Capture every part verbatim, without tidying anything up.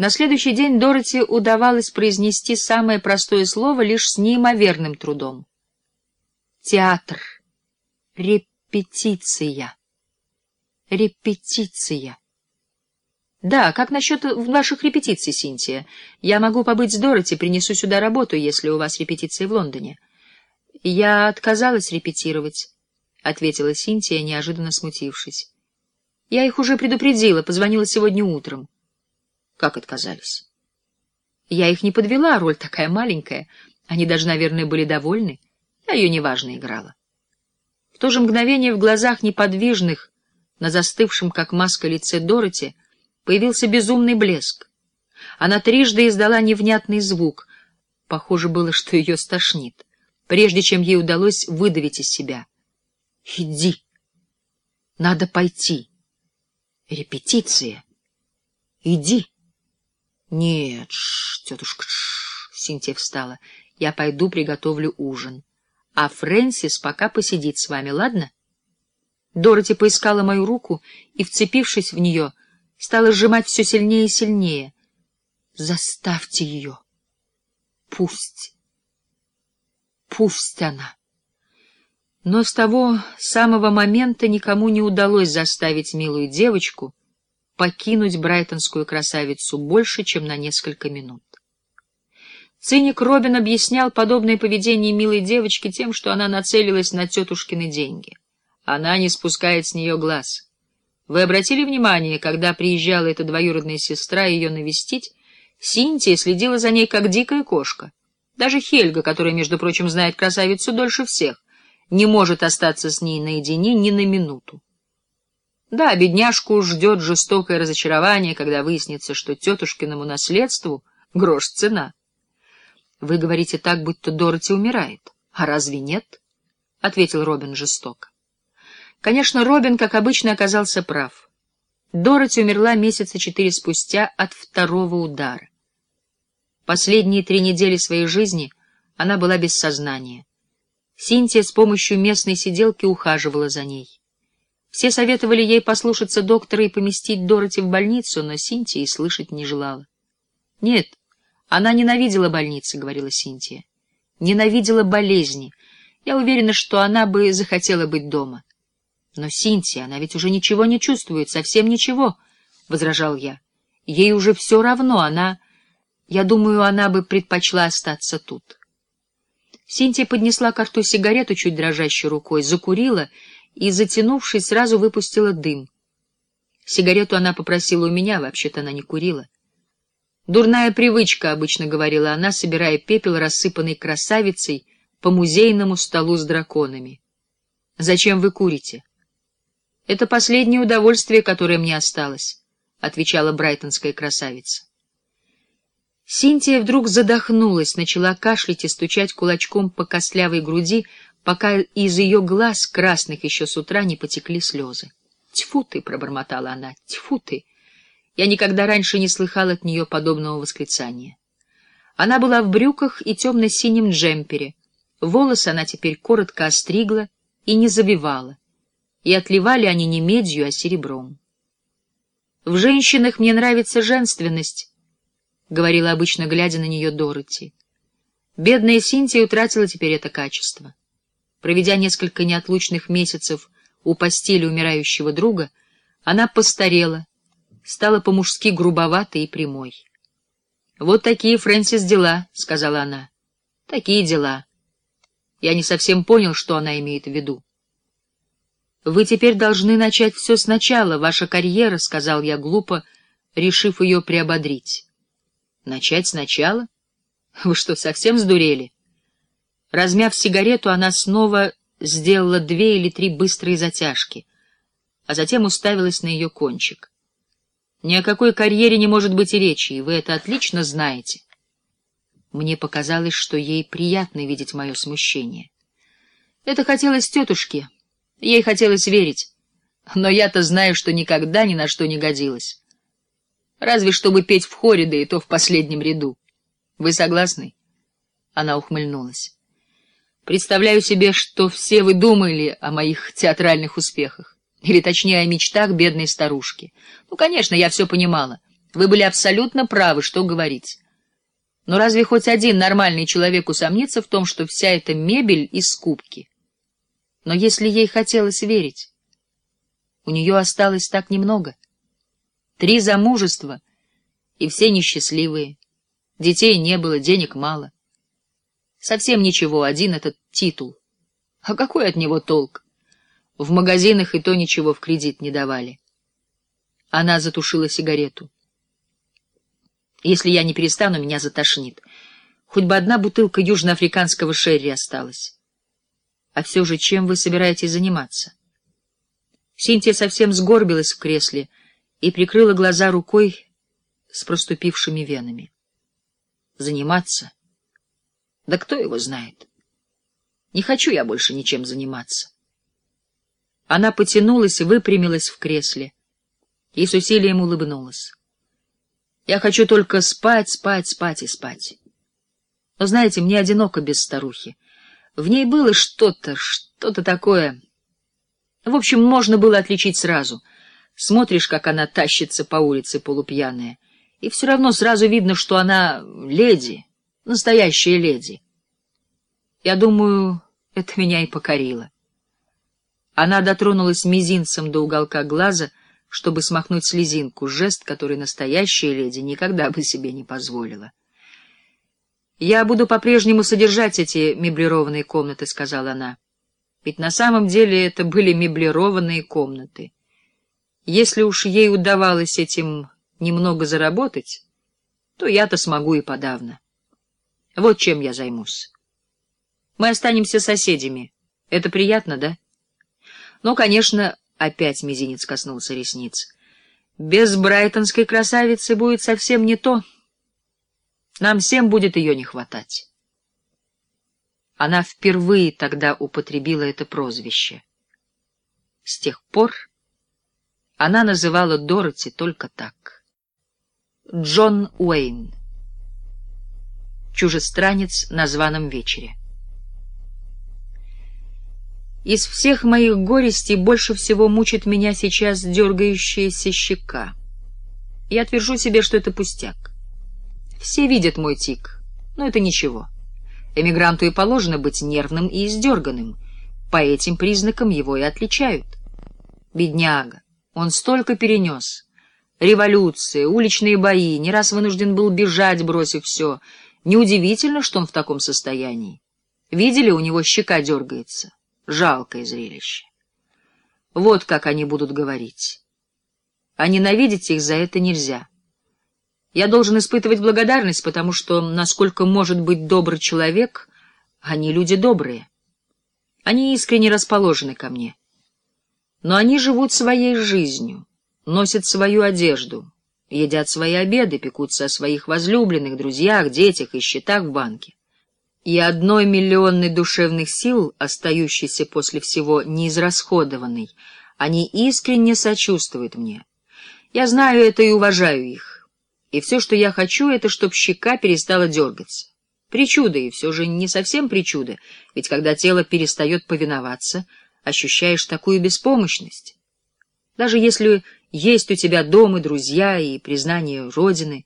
На следующий день Дороти удавалось произнести самое простое слово лишь с неимоверным трудом. Театр. Репетиция. Репетиция. Да, как насчет ваших репетиций, Синтия? Я могу побыть с Дороти, принесу сюда работу, если у вас репетиции в Лондоне. Я отказалась репетировать, — ответила Синтия, неожиданно смутившись. Я их уже предупредила, позвонила сегодня утром. Как отказались? Я их не подвела, роль такая маленькая. Они даже, наверное, были довольны. Я ее неважно играла. В то же мгновение в глазах неподвижных, на застывшем, как маска, лице Дороти появился безумный блеск. Она трижды издала невнятный звук. Похоже было, что ее стошнит, прежде чем ей удалось выдавить из себя. «Иди! Надо пойти! Репетиция! Иди!» «Нет, ш, тетушка, ш, Синтия встала. Я пойду приготовлю ужин. А Фрэнсис пока посидит с вами, ладно?» Дороти поискала мою руку и, вцепившись в нее, стала сжимать все сильнее и сильнее. «Заставьте ее! Пусть! Пусть она!» Но с того самого момента никому не удалось заставить милую девочку покинуть брайтонскую красавицу больше, чем на несколько минут. Циник Робин объяснял подобное поведение милой девочки тем, что она нацелилась на тетушкины деньги. Она не спускает с нее глаз. Вы обратили внимание, когда приезжала эта двоюродная сестра ее навестить, Синтия следила за ней, как дикая кошка. Даже Хельга, которая, между прочим, знает красавицу дольше всех, не может остаться с ней наедине ни на минуту. Да, бедняжку ждет жестокое разочарование, когда выяснится, что тетушкиному наследству грош цена. Вы говорите так, будто Дороти умирает. А разве нет? — ответил Робин жестоко. Конечно, Робин, как обычно, оказался прав. Дороти умерла месяца четыре спустя от второго удара. Последние три недели своей жизни она была без сознания. Синтия с помощью местной сиделки ухаживала за ней. Все советовали ей послушаться доктора и поместить Дороти в больницу, но Синтия и слышать не желала. «Нет, она ненавидела больницы», — говорила Синтия. «Ненавидела болезни. Я уверена, что она бы захотела быть дома». «Но Синтия, она ведь уже ничего не чувствует, совсем ничего», — возражал я. «Ей уже все равно, она... Я думаю, она бы предпочла остаться тут». Синтия поднесла к рту сигарету чуть дрожащей рукой, закурила и, затянувшись, сразу выпустила дым. Сигарету она попросила у меня, вообще-то она не курила. «Дурная привычка», — обычно говорила она, собирая пепел, рассыпанный красавицей, по музейному столу с драконами. «Зачем вы курите?» «Это последнее удовольствие, которое мне осталось», — отвечала брайтонская красавица. Синтия вдруг задохнулась, начала кашлять и стучать кулачком по костлявой груди, пока из ее глаз, красных еще с утра, не потекли слезы. «Тьфу ты!» — пробормотала она. «Тьфу ты!» Я никогда раньше не слыхал от нее подобного восклицания. Она была в брюках и темно-синем джемпере. Волосы она теперь коротко остригла и не завивала, и отливали они не медью, а серебром. «В женщинах мне нравится женственность», — говорила обычно, глядя на нее Дороти. Бедная Синтия утратила теперь это качество. Проведя несколько неотлучных месяцев у постели умирающего друга, она постарела, стала по-мужски грубоватой и прямой. «Вот такие, Фрэнсис, дела», — сказала она. «Такие дела». Я не совсем понял, что она имеет в виду. «Вы теперь должны начать все сначала, ваша карьера», — сказал я глупо, решив ее приободрить. «Начать сначала? Вы что, совсем сдурели?» Размяв сигарету, она снова сделала две или три быстрые затяжки, а затем уставилась на ее кончик. «Ни о какой карьере не может быть и речи, и вы это отлично знаете». Мне показалось, что ей приятно видеть мое смущение. Это хотелось тетушке, ей хотелось верить, но я-то знаю, что никогда ни на что не годилась. Разве чтобы петь в хоре, да и то в последнем ряду. Вы согласны? Она ухмыльнулась. Представляю себе, что все вы думали о моих театральных успехах, или точнее о мечтах бедной старушки. Ну, конечно, я все понимала. Вы были абсолютно правы, что говорить. Но разве хоть один нормальный человек усомнится в том, что вся эта мебель из скупки? Но если ей хотелось верить, у нее осталось так немного. Три замужества, и все несчастливые. Детей не было, денег мало. Совсем ничего, один этот титул. А какой от него толк? В магазинах и то ничего в кредит не давали. Она затушила сигарету. Если я не перестану, меня затошнит. Хоть бы одна бутылка южноафриканского шерри осталась. А все же, чем вы собираетесь заниматься? Синтия совсем сгорбилась в кресле и прикрыла глаза рукой с проступившими венами. Заниматься? Да кто его знает? Не хочу я больше ничем заниматься. Она потянулась, выпрямилась в кресле и с усилием улыбнулась. Я хочу только спать, спать, спать и спать. Но, знаете, мне одиноко без старухи. В ней было что-то, что-то такое. В общем, можно было отличить сразу. Смотришь, как она тащится по улице полупьяная, и все равно сразу видно, что она леди, настоящая леди. Я думаю, это меня и покорило. Она дотронулась мизинцем до уголка глаза, чтобы смахнуть слезинку, жест, который настоящая леди никогда бы себе не позволила. «Я буду по-прежнему содержать эти меблированные комнаты», — сказала она. «Ведь на самом деле это были меблированные комнаты. Если уж ей удавалось этим немного заработать, то я-то смогу и подавно. Вот чем я займусь. Мы останемся соседями. Это приятно, да? Ну, конечно...» Опять мизинец коснулся ресниц. «Без брайтонской красавицы будет совсем не то. Нам всем будет ее не хватать». Она впервые тогда употребила это прозвище. С тех пор она называла Дороти только так. Джон Уэйн. Чужестранец на званом вечере. Из всех моих горестей больше всего мучит меня сейчас дергающаяся щека. Я твержу себе, что это пустяк. Все видят мой тик, но это ничего. Эмигранту и положено быть нервным и издерганным. По этим признакам его и отличают. Бедняга, он столько перенес. Революция, уличные бои, не раз вынужден был бежать, бросив все. Неудивительно, что он в таком состоянии. Видели, у него щека дергается. Жалкое зрелище. Вот как они будут говорить. А ненавидеть их за это нельзя. Я должен испытывать благодарность, потому что, насколько может быть добрый человек, они люди добрые. Они искренне расположены ко мне. Но они живут своей жизнью, носят свою одежду, едят свои обеды, пекутся о своих возлюбленных, друзьях, детях и счетах в банке. И одной миллионной душевных сил, остающейся после всего неизрасходованной, они искренне сочувствуют мне. Я знаю это и уважаю их. И все, что я хочу, это чтоб щека перестала дергаться. Причуда, и все же не совсем причуда, ведь когда тело перестает повиноваться, ощущаешь такую беспомощность. Даже если есть у тебя дом и друзья, и признание Родины,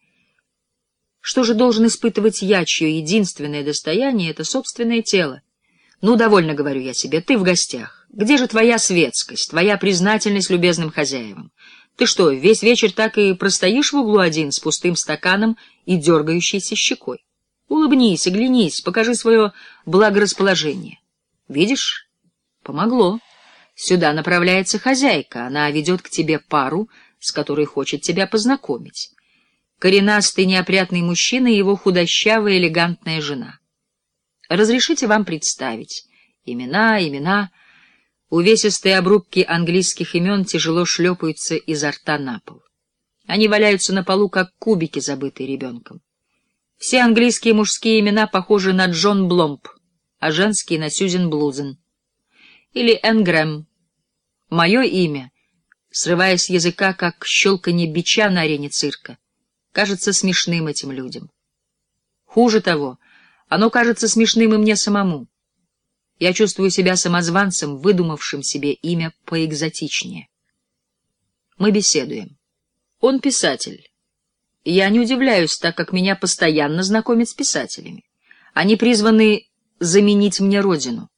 что же должен испытывать я, чье единственное достояние — это собственное тело? Ну, довольно, говорю я себе, ты в гостях. Где же твоя светскость, твоя признательность любезным хозяевам? Ты что, весь вечер так и простоишь в углу один с пустым стаканом и дергающейся щекой? Улыбнись, оглянись, покажи свое благорасположение. Видишь? Помогло. Сюда направляется хозяйка, она ведет к тебе пару, с которой хочет тебя познакомить. Коренастый неопрятный мужчина и его худощавая элегантная жена. Разрешите вам представить. Имена, имена. Увесистые обрубки английских имен тяжело шлепаются изо рта на пол. Они валяются на полу, как кубики, забытые ребенком. Все английские мужские имена похожи на Джон Бломб, а женские — на Сьюзен Блузен. Или Энн Грэм. Мое имя, срываясь с языка, как щелканье бича на арене цирка, кажется смешным этим людям. Хуже того, оно кажется смешным и мне самому. Я чувствую себя самозванцем, выдумавшим себе имя поэкзотичнее. Мы беседуем. Он писатель. Я не удивляюсь, так как меня постоянно знакомят с писателями. Они призваны заменить мне родину.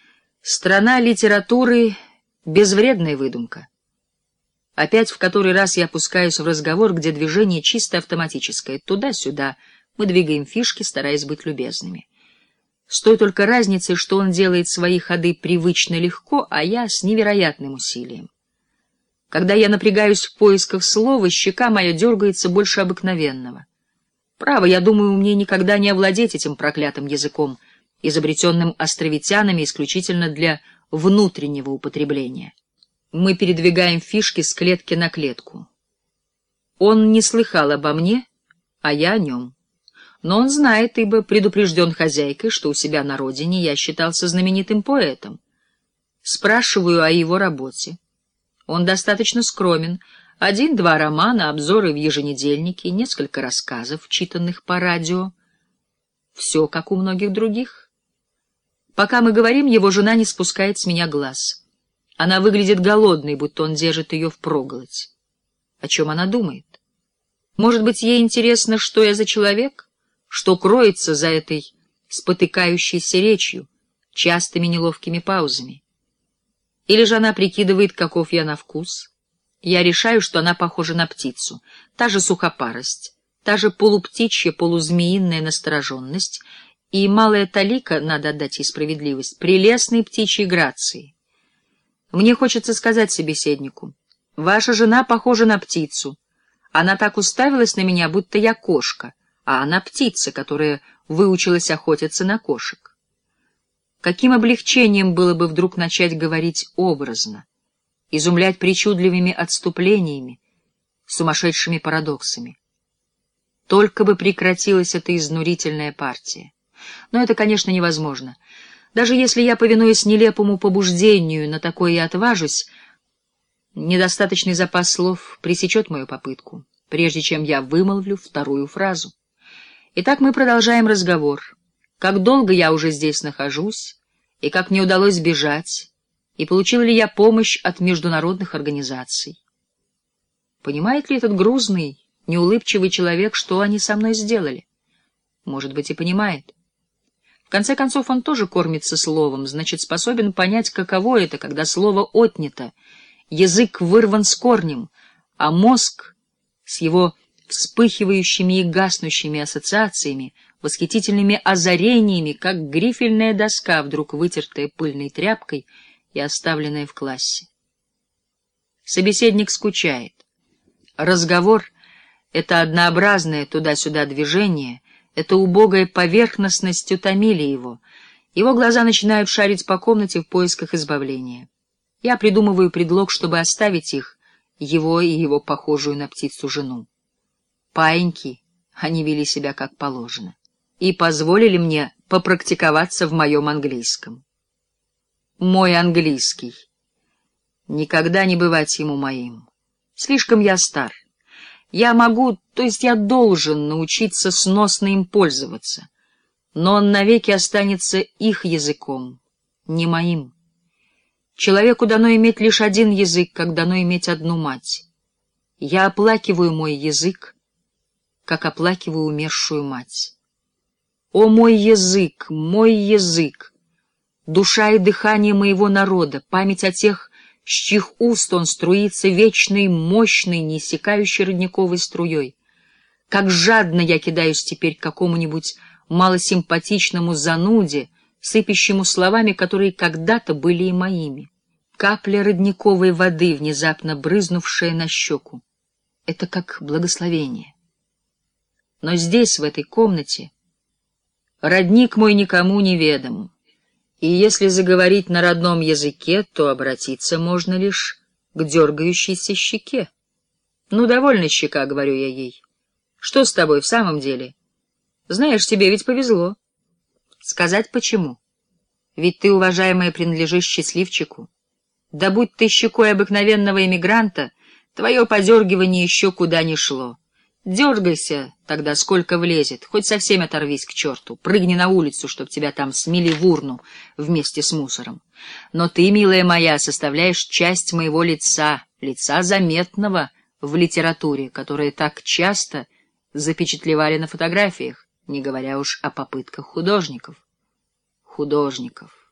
Страна литературы — безвредная выдумка. Опять в который раз я опускаюсь в разговор, где движение чисто автоматическое. Туда-сюда мы двигаем фишки, стараясь быть любезными. С той только разницей, что он делает свои ходы привычно легко, а я с невероятным усилием. Когда я напрягаюсь в поисках слова, щека моя дергается больше обыкновенного. Право, я думаю, мне никогда не овладеть этим проклятым языком, изобретенным островитянами исключительно для внутреннего употребления. Мы передвигаем фишки с клетки на клетку. Он не слыхал обо мне, а я о нем. Но он знает, ибо предупрежден хозяйкой, что у себя на родине я считался знаменитым поэтом. Спрашиваю о его работе. Он достаточно скромен. Один-два романа, обзоры в еженедельнике, несколько рассказов, читанных по радио. Все, как у многих других. Пока мы говорим, его жена не спускает с меня глаз. Она выглядит голодной, будто он держит ее впроголодь. О чем она думает? Может быть, ей интересно, что я за человек, что кроется за этой спотыкающейся речью, частыми неловкими паузами. Или же она прикидывает, каков я на вкус. Я решаю, что она похожа на птицу, та же сухопарость, та же полуптичья, полузмеиная настороженность и малая талика, надо отдать ей справедливость, прелестной птичьей грации. Мне хочется сказать собеседнику: ваша жена похожа на птицу. Она так уставилась на меня, будто я кошка, а она птица, которая выучилась охотиться на кошек. Каким облегчением было бы вдруг начать говорить образно, изумлять причудливыми отступлениями, сумасшедшими парадоксами. Только бы прекратилась эта изнурительная партия. Но это, конечно, невозможно. Даже если я, повинуясь нелепому побуждению, на такое и отважусь, недостаточный запас слов пресечет мою попытку, прежде чем я вымолвлю вторую фразу. Итак, мы продолжаем разговор. Как долго я уже здесь нахожусь, и как мне удалось сбежать, и получил ли я помощь от международных организаций. Понимает ли этот грузный, неулыбчивый человек, что они со мной сделали? Может быть, и понимает. В конце концов, он тоже кормится словом, значит, способен понять, каково это, когда слово отнято, язык вырван с корнем, а мозг с его вспыхивающими и гаснущими ассоциациями, восхитительными озарениями, как грифельная доска, вдруг вытертая пыльной тряпкой и оставленная в классе. Собеседник скучает. Разговор — это однообразное туда-сюда движение, эта убогая поверхностность утомили его. Его глаза начинают шарить по комнате в поисках избавления. Я придумываю предлог, чтобы оставить их, его и его похожую на птицу жену. Паиньки, они вели себя как положено, и позволили мне попрактиковаться в моем английском. Мой английский. Никогда не бывать ему моим. Слишком я стар. Я могу, то есть я должен научиться сносно им пользоваться, но он навеки останется их языком, не моим. Человеку дано иметь лишь один язык, как дано иметь одну мать. Я оплакиваю мой язык, как оплакиваю умершую мать. О, мой язык, мой язык! Душа и дыхание моего народа, память о тех, с чьих уст он струится вечной, мощной, неиссякающей родниковой струей. Как жадно я кидаюсь теперь к какому-нибудь малосимпатичному зануде, сыпящему словами, которые когда-то были и моими. Капля родниковой воды, внезапно брызнувшая на щеку. Это как благословение. Но здесь, в этой комнате, родник мой никому не ведом, и если заговорить на родном языке, то обратиться можно лишь к дергающейся щеке. Ну, довольно щека, говорю я ей. Что с тобой в самом деле? Знаешь, тебе ведь повезло. Сказать почему? Ведь ты, уважаемая, принадлежишь счастливчику. Да будь ты щекой обыкновенного эмигранта, твое подергивание еще куда ни шло. Дергайся тогда, сколько влезет, хоть совсем оторвись к черту, прыгни на улицу, чтоб тебя там смели в урну вместе с мусором. Но ты, милая моя, составляешь часть моего лица, лица заметного в литературе, которая так часто запечатлевали на фотографиях, не говоря уж о попытках художников. Художников.